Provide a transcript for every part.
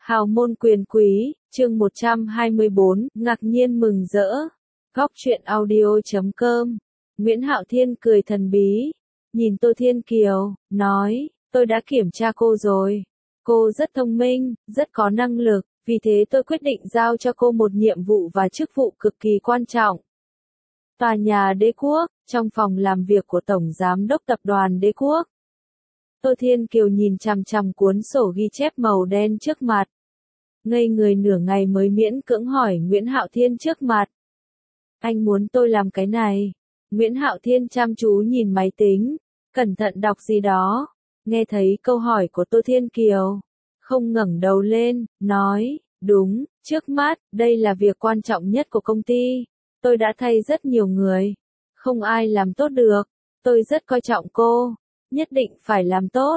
Hào môn quyền quý, chương 124, ngạc nhiên mừng rỡ. Góc truyện audio.com. Nguyễn Hạo Thiên cười thần bí, nhìn Tô Thiên Kiều, nói, tôi đã kiểm tra cô rồi. Cô rất thông minh, rất có năng lực, vì thế tôi quyết định giao cho cô một nhiệm vụ và chức vụ cực kỳ quan trọng. Tòa nhà Đế Quốc, trong phòng làm việc của Tổng Giám đốc Tập đoàn Đế Quốc. Tô Thiên Kiều nhìn chằm chằm cuốn sổ ghi chép màu đen trước mặt. Ngây người nửa ngày mới miễn cưỡng hỏi Nguyễn Hạo Thiên trước mặt. Anh muốn tôi làm cái này? Nguyễn Hạo Thiên chăm chú nhìn máy tính, cẩn thận đọc gì đó. Nghe thấy câu hỏi của Tô Thiên Kiều, không ngẩng đầu lên, nói, đúng, trước mắt, đây là việc quan trọng nhất của công ty. Tôi đã thay rất nhiều người, không ai làm tốt được. Tôi rất coi trọng cô, nhất định phải làm tốt,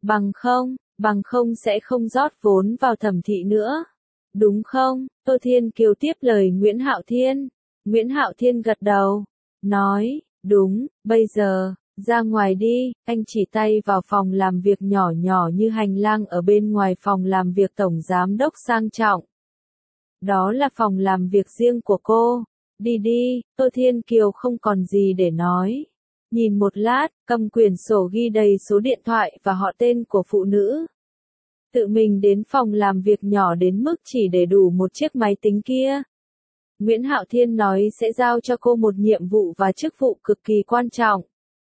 bằng không sẽ không rót vốn vào Thẩm Thị nữa. Đúng không? Tô Thiên Kiều tiếp lời Nguyễn Hạo Thiên. Nguyễn Hạo Thiên gật đầu, nói, đúng, bây giờ, ra ngoài đi. Anh chỉ tay vào phòng làm việc nhỏ nhỏ như hành lang ở bên ngoài phòng làm việc Tổng Giám đốc sang trọng. Đó là phòng làm việc riêng của cô. Đi đi. Tô Thiên Kiều không còn gì để nói. Nhìn một lát, cầm quyển sổ ghi đầy số điện thoại và họ tên của phụ nữ. Tự mình đến phòng làm việc nhỏ đến mức chỉ để đủ một chiếc máy tính kia. Nguyễn Hạo Thiên nói sẽ giao cho cô một nhiệm vụ và chức vụ cực kỳ quan trọng.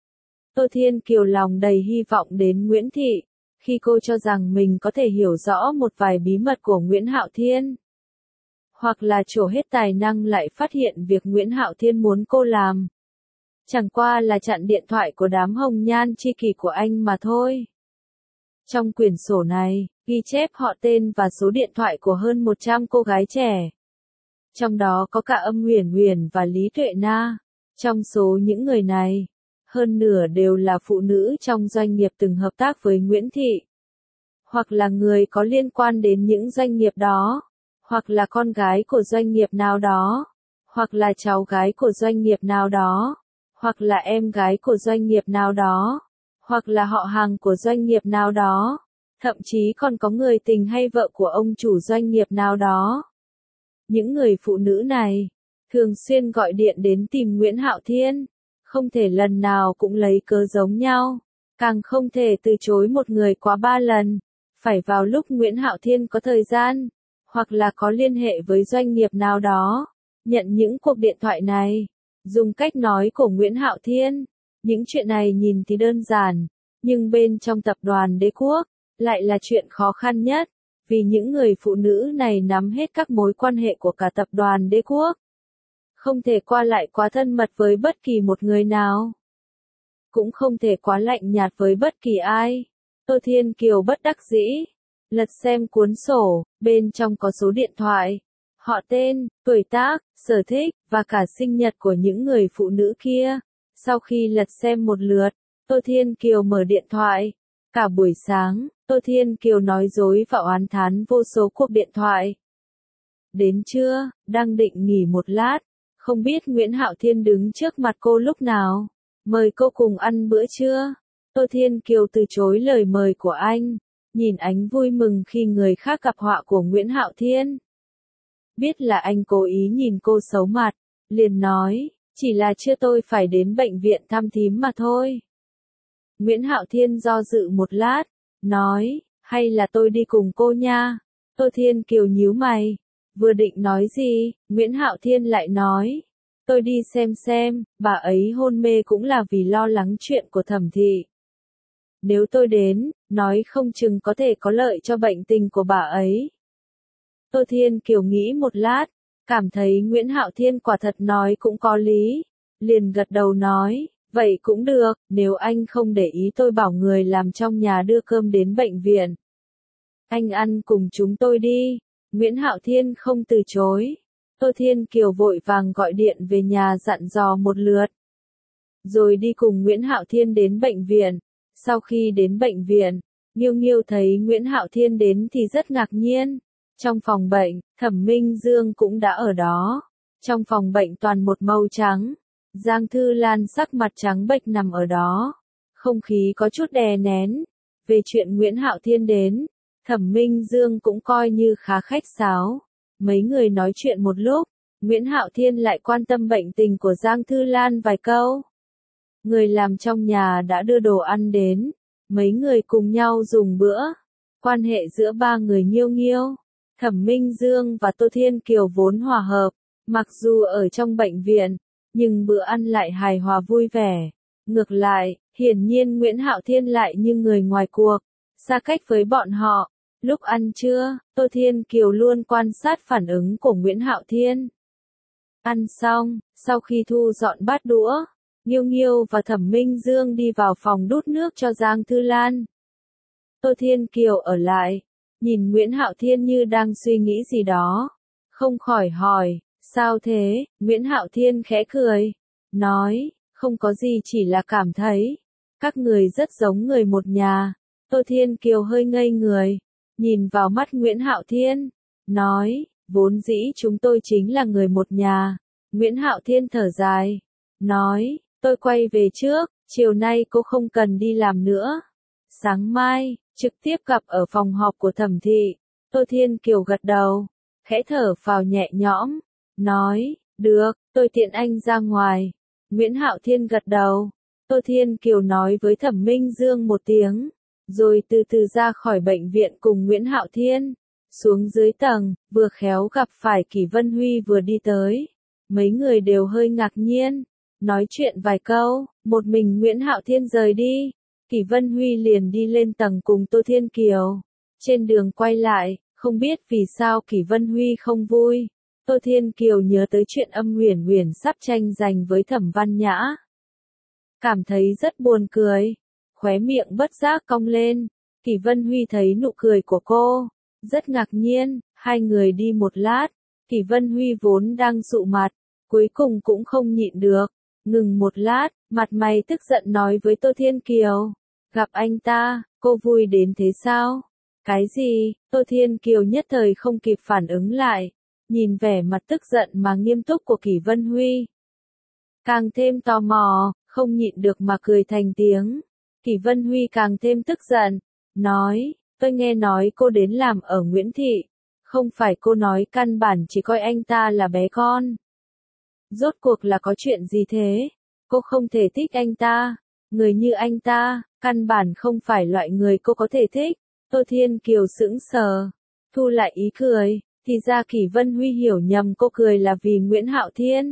Tô Thiên Kiều lòng đầy hy vọng đến Nguyễn Thị, khi cô cho rằng mình có thể hiểu rõ một vài bí mật của Nguyễn Hạo Thiên. Hoặc là trổ hết tài năng lại phát hiện việc Nguyễn Hạo Thiên muốn cô làm. Chẳng qua là chặn điện thoại của đám hồng nhan tri kỷ của anh mà thôi. Trong quyển sổ này, ghi chép họ tên và số điện thoại của hơn 100 cô gái trẻ. Trong đó có cả Âm Uyển Uyển và Lý Tuệ Na. Trong số những người này, hơn nửa đều là phụ nữ trong doanh nghiệp từng hợp tác với Nguyễn Thị. Hoặc là người có liên quan đến những doanh nghiệp đó. Hoặc là con gái của doanh nghiệp nào đó. Hoặc là cháu gái của doanh nghiệp nào đó. Hoặc là em gái của doanh nghiệp nào đó. Hoặc là họ hàng của doanh nghiệp nào đó. Thậm chí còn có người tình hay vợ của ông chủ doanh nghiệp nào đó. Những người phụ nữ này, thường xuyên gọi điện đến tìm Nguyễn Hạo Thiên, không thể lần nào cũng lấy cớ giống nhau, càng không thể từ chối một người quá 3 lần, phải vào lúc Nguyễn Hạo Thiên có thời gian, hoặc là có liên hệ với doanh nghiệp nào đó, nhận những cuộc điện thoại này. Dùng cách nói của Nguyễn Hạo Thiên, những chuyện này nhìn thì đơn giản, nhưng bên trong tập đoàn Đế Quốc, lại là chuyện khó khăn nhất, vì những người phụ nữ này nắm hết các mối quan hệ của cả tập đoàn Đế Quốc. Không thể qua lại quá thân mật với bất kỳ một người nào. Cũng không thể quá lạnh nhạt với bất kỳ ai. Tô Thiên Kiều bất đắc dĩ, lật xem cuốn sổ, bên trong có số điện thoại, họ tên, tuổi tác, sở thích, và cả sinh nhật của những người phụ nữ kia. Sau khi lật xem một lượt, Tô Thiên Kiều mở điện thoại. Cả buổi sáng, Tô Thiên Kiều nói dối và oán thán vô số cuộc điện thoại. Đến trưa, đang định nghỉ một lát, không biết Nguyễn Hạo Thiên đứng trước mặt cô lúc nào, mời cô cùng ăn bữa trưa. Tô Thiên Kiều từ chối lời mời của anh, nhìn ánh vui mừng khi người khác gặp họa của Nguyễn Hạo Thiên. Biết là anh cố ý nhìn cô xấu mặt, liền nói, chỉ là chưa tôi phải đến bệnh viện thăm thím mà thôi. Nguyễn Hạo Thiên do dự một lát, nói, hay là tôi đi cùng cô nha. Tô Thiên Kiều nhíu mày, vừa định nói gì, Nguyễn Hạo Thiên lại nói, tôi đi xem, bà ấy hôn mê cũng là vì lo lắng chuyện của Thẩm Thị. Nếu tôi đến, nói không chừng có thể có lợi cho bệnh tình của bà ấy. Tô Thiên Kiều nghĩ một lát, cảm thấy Nguyễn Hạo Thiên quả thật nói cũng có lý, liền gật đầu nói, vậy cũng được, nếu anh không để ý tôi bảo người làm trong nhà đưa cơm đến bệnh viện. Anh ăn cùng chúng tôi đi. Nguyễn Hạo Thiên không từ chối. Tô Thiên Kiều vội vàng gọi điện về nhà dặn dò một lượt. Rồi đi cùng Nguyễn Hạo Thiên đến bệnh viện. Sau khi đến bệnh viện, Nghiêu Nghiêu thấy Nguyễn Hạo Thiên đến thì rất ngạc nhiên. Trong phòng bệnh, Thẩm Minh Dương cũng đã ở đó. Trong phòng bệnh toàn một màu trắng. Giang Thư Lan sắc mặt trắng bệch nằm ở đó. Không khí có chút đè nén. Về chuyện Nguyễn Hạo Thiên đến, Thẩm Minh Dương cũng coi như khá khách sáo. Mấy người nói chuyện một lúc, Nguyễn Hạo Thiên lại quan tâm bệnh tình của Giang Thư Lan vài câu. Người làm trong nhà đã đưa đồ ăn đến, mấy người cùng nhau dùng bữa. Quan hệ giữa ba người nghiêu nghiêu. Thẩm Minh Dương và Tô Thiên Kiều vốn hòa hợp, mặc dù ở trong bệnh viện, nhưng bữa ăn lại hài hòa vui vẻ. Ngược lại, hiển nhiên Nguyễn Hạo Thiên lại như người ngoài cuộc, xa cách với bọn họ. Lúc ăn trưa, Tô Thiên Kiều luôn quan sát phản ứng của Nguyễn Hạo Thiên. Ăn xong, sau khi thu dọn bát đũa, Nghiêu Nghiêu và Thẩm Minh Dương đi vào phòng đút nước cho Giang Thư Lan. Tô Thiên Kiều ở lại, nhìn Nguyễn Hạo Thiên như đang suy nghĩ gì đó, không khỏi hỏi, sao thế? Nguyễn Hạo Thiên khẽ cười, nói, không có gì, chỉ là cảm thấy các người rất giống người một nhà. Tô Thiên Kiều hơi ngây người, nhìn vào mắt Nguyễn Hạo Thiên, nói, vốn dĩ chúng tôi chính là người một nhà. Nguyễn Hạo Thiên thở dài, nói, tôi quay về trước, chiều nay cô không cần đi làm nữa. Sáng mai, trực tiếp gặp ở phòng họp của Thẩm thị. Tô Thiên Kiều gật đầu, khẽ thở phào nhẹ nhõm, nói, được, tôi tiện anh ra ngoài. Nguyễn Hạo Thiên gật đầu. Tô Thiên Kiều nói với Thẩm Minh Dương một tiếng, rồi từ từ ra khỏi bệnh viện cùng Nguyễn Hạo Thiên. Xuống dưới tầng, vừa khéo gặp phải Kỷ Vân Huy vừa đi tới. Mấy người đều hơi ngạc nhiên, nói chuyện vài câu, một mình Nguyễn Hạo Thiên rời đi. Kỷ Vân Huy liền đi lên tầng cùng Tô Thiên Kiều. Trên đường quay lại, không biết vì sao Kỷ Vân Huy không vui. Tô Thiên Kiều nhớ tới chuyện Âm Uyển Uyển sắp tranh giành với Thẩm Văn Nhã. Cảm thấy rất buồn cười, khóe miệng bất giác cong lên. Kỷ Vân Huy thấy nụ cười của cô, rất ngạc nhiên. Hai người đi một lát, Kỷ Vân Huy vốn đang sụ mặt, cuối cùng cũng không nhịn được. Ngừng một lát, mặt mày tức giận nói với Tô Thiên Kiều, gặp anh ta, cô vui đến thế sao? Cái gì? Tô Thiên Kiều nhất thời không kịp phản ứng lại, nhìn vẻ mặt tức giận mà nghiêm túc của Kỷ Vân Huy. Càng thêm tò mò, không nhịn được mà cười thành tiếng. Kỷ Vân Huy càng thêm tức giận, nói, tôi nghe nói cô đến làm ở Nguyễn Thị, không phải cô nói căn bản chỉ coi anh ta là bé con. Rốt cuộc là có chuyện gì thế? Cô không thể thích anh ta. Người như anh ta, căn bản không phải loại người cô có thể thích. Tô Thiên Kiều sững sờ, thu lại ý cười, thì ra Kỷ Vân Huy hiểu nhầm cô cười là vì Nguyễn Hạo Thiên.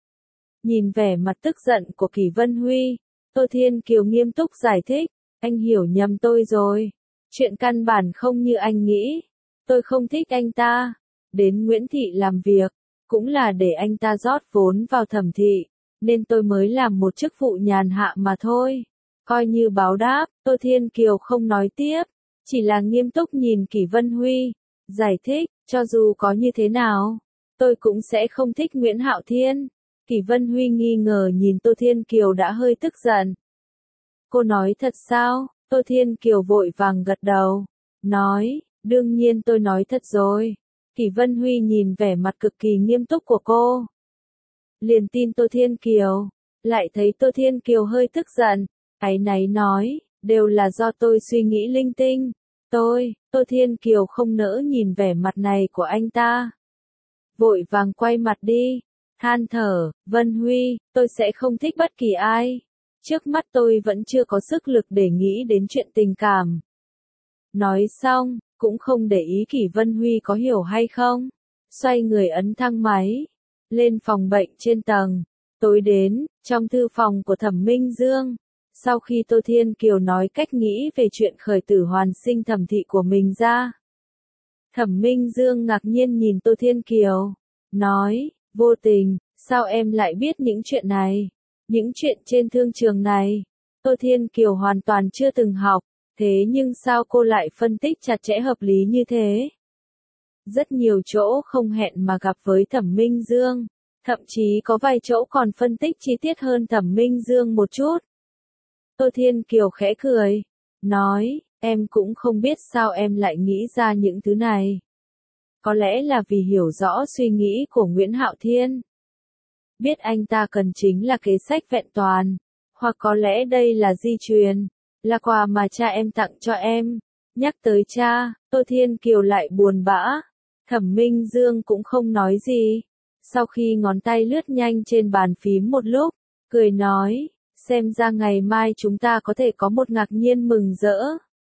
Nhìn vẻ mặt tức giận của Kỷ Vân Huy, Tô Thiên Kiều nghiêm túc giải thích, anh hiểu nhầm tôi rồi. Chuyện căn bản không như anh nghĩ. Tôi không thích anh ta. Đến Nguyễn Thị làm việc, cũng là để anh ta rót vốn vào Thẩm thị, nên tôi mới làm một chức vụ nhàn hạ mà thôi. Coi như báo đáp, Tô Thiên Kiều không nói tiếp, chỉ là nghiêm túc nhìn Kỷ Vân Huy, giải thích, cho dù có như thế nào, tôi cũng sẽ không thích Nguyễn Hạo Thiên. Kỷ Vân Huy nghi ngờ nhìn Tô Thiên Kiều đã hơi tức giận. Cô nói thật sao? Tô Thiên Kiều vội vàng gật đầu, nói, đương nhiên tôi nói thật rồi. Kỷ Vân Huy nhìn vẻ mặt cực kỳ nghiêm túc của cô, liền tin Tô Thiên Kiều, lại thấy Tô Thiên Kiều hơi tức giận, áy náy nói, đều là do tôi suy nghĩ linh tinh. Tô Thiên Kiều không nỡ nhìn vẻ mặt này của anh ta, vội vàng quay mặt đi, than thở, Vân Huy, tôi sẽ không thích bất kỳ ai. Trước mắt tôi vẫn chưa có sức lực để nghĩ đến chuyện tình cảm. Nói xong, cũng không để ý Kỷ Vân Huy có hiểu hay không. Xoay người ấn thang máy, lên phòng bệnh trên tầng. Tối đến, trong thư phòng của Thẩm Minh Dương. Sau khi Tô Thiên Kiều nói cách nghĩ về chuyện khởi tử hoàn sinh Thẩm thị của mình ra, Thẩm Minh Dương ngạc nhiên nhìn Tô Thiên Kiều, nói, vô tình, sao em lại biết những chuyện này? Những chuyện trên thương trường này, Tô Thiên Kiều hoàn toàn chưa từng học, thế nhưng sao cô lại phân tích chặt chẽ hợp lý như thế? Rất nhiều chỗ không hẹn mà gặp với Thẩm Minh Dương, thậm chí có vài chỗ còn phân tích chi tiết hơn Thẩm Minh Dương một chút. Tô Thiên Kiều khẽ cười, nói, em cũng không biết sao em lại nghĩ ra những thứ này. Có lẽ là vì hiểu rõ suy nghĩ của Nguyễn Hạo Thiên. Biết anh ta cần chính là kế sách vẹn toàn, hoặc có lẽ đây là di truyền, là quà mà cha em tặng cho em. Nhắc tới cha, Tô Thiên Kiều lại buồn bã. Thẩm Minh Dương cũng không nói gì. Sau khi ngón tay lướt nhanh trên bàn phím một lúc, cười nói, xem ra ngày mai chúng ta có thể có một ngạc nhiên mừng rỡ.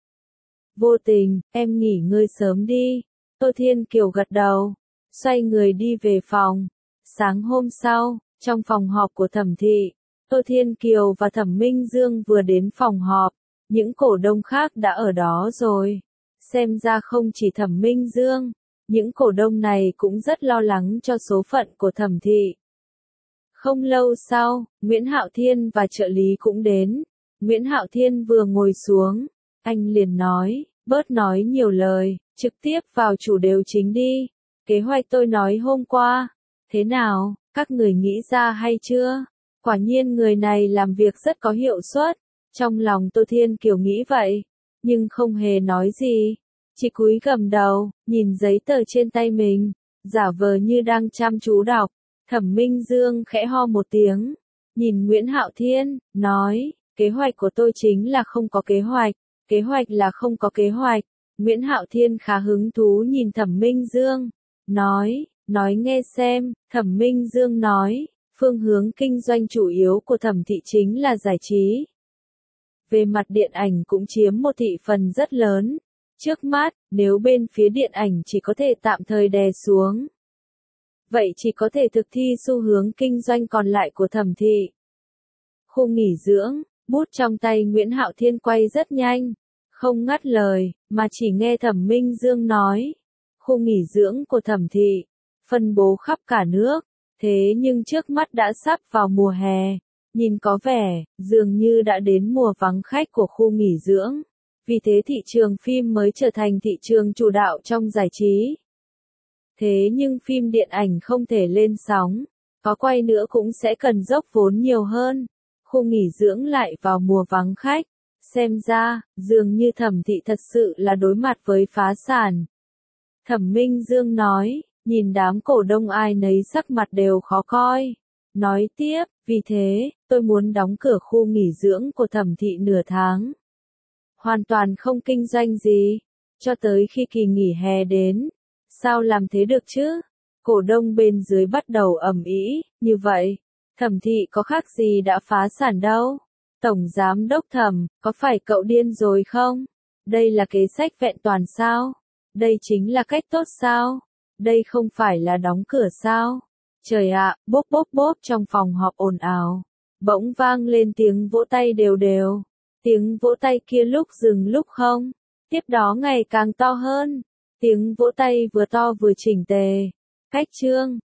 Vô tình, em nghỉ ngơi sớm đi. Tô Thiên Kiều gật đầu, xoay người đi về phòng. Sáng hôm sau, trong phòng họp của Thẩm thị, Tô Thiên Kiều và Thẩm Minh Dương vừa đến phòng họp, những cổ đông khác đã ở đó rồi. Xem ra không chỉ Thẩm Minh Dương, những cổ đông này cũng rất lo lắng cho số phận của Thẩm thị. Không lâu sau, Nguyễn Hạo Thiên và trợ lý cũng đến. Nguyễn Hạo Thiên vừa ngồi xuống, anh liền nói, bớt nói nhiều lời, trực tiếp vào chủ đề chính đi. Kế hoạch tôi nói hôm qua, thế nào, các người nghĩ ra hay chưa? Quả nhiên người này làm việc rất có hiệu suất. Trong lòng Tô Thiên Kiều nghĩ vậy, nhưng không hề nói gì. Chỉ cúi gằm đầu, nhìn giấy tờ trên tay mình, giả vờ như đang chăm chú đọc. Thẩm Minh Dương khẽ ho một tiếng, nhìn Nguyễn Hạo Thiên, nói, kế hoạch của tôi chính là không có kế hoạch là không có kế hoạch. Nguyễn Hạo Thiên khá hứng thú nhìn Thẩm Minh Dương, nói nghe xem. Thẩm Minh Dương nói, phương hướng kinh doanh chủ yếu của Thẩm thị chính là giải trí. Về mặt điện ảnh cũng chiếm một thị phần rất lớn. Trước mắt, nếu bên phía điện ảnh chỉ có thể tạm thời đè xuống, vậy chỉ có thể thực thi xu hướng kinh doanh còn lại của Thẩm thị. Khu nghỉ dưỡng, bút trong tay Nguyễn Hạo Thiên quay rất nhanh, không ngắt lời, mà chỉ nghe Thẩm Minh Dương nói. Khu nghỉ dưỡng của Thẩm thị, phân bố khắp cả nước, thế nhưng trước mắt đã sắp vào mùa hè, nhìn có vẻ, dường như đã đến mùa vắng khách của khu nghỉ dưỡng. Vì thế thị trường phim mới trở thành thị trường chủ đạo trong giải trí. Thế nhưng phim điện ảnh không thể lên sóng, có quay nữa cũng sẽ cần dốc vốn nhiều hơn. Khu nghỉ dưỡng lại vào mùa vắng khách, xem ra, dường như Thẩm thị thật sự là đối mặt với phá sản. Thẩm Minh Dương nói, nhìn đám cổ đông ai nấy sắc mặt đều khó coi. Nói tiếp, vì thế, tôi muốn đóng cửa khu nghỉ dưỡng của Thẩm thị nửa tháng. Hoàn toàn không kinh doanh gì, cho tới khi kỳ nghỉ hè đến. Sao làm thế được chứ? Cổ đông bên dưới bắt đầu ầm ĩ, như vậy, Thẩm thị có khác gì đã phá sản đâu. Tổng giám đốc Thẩm, có phải cậu điên rồi không? Đây là kế sách vẹn toàn sao? Đây chính là cách tốt sao? Đây không phải là đóng cửa sao? Trời ạ, bốp bốp bốp trong phòng họp ồn ào. Bỗng vang lên tiếng vỗ tay đều đều. Tiếng vỗ tay kia lúc dừng lúc không. Tiếp đó ngày càng to hơn. Tiếng vỗ tay vừa to vừa chỉnh tề. Cách chương.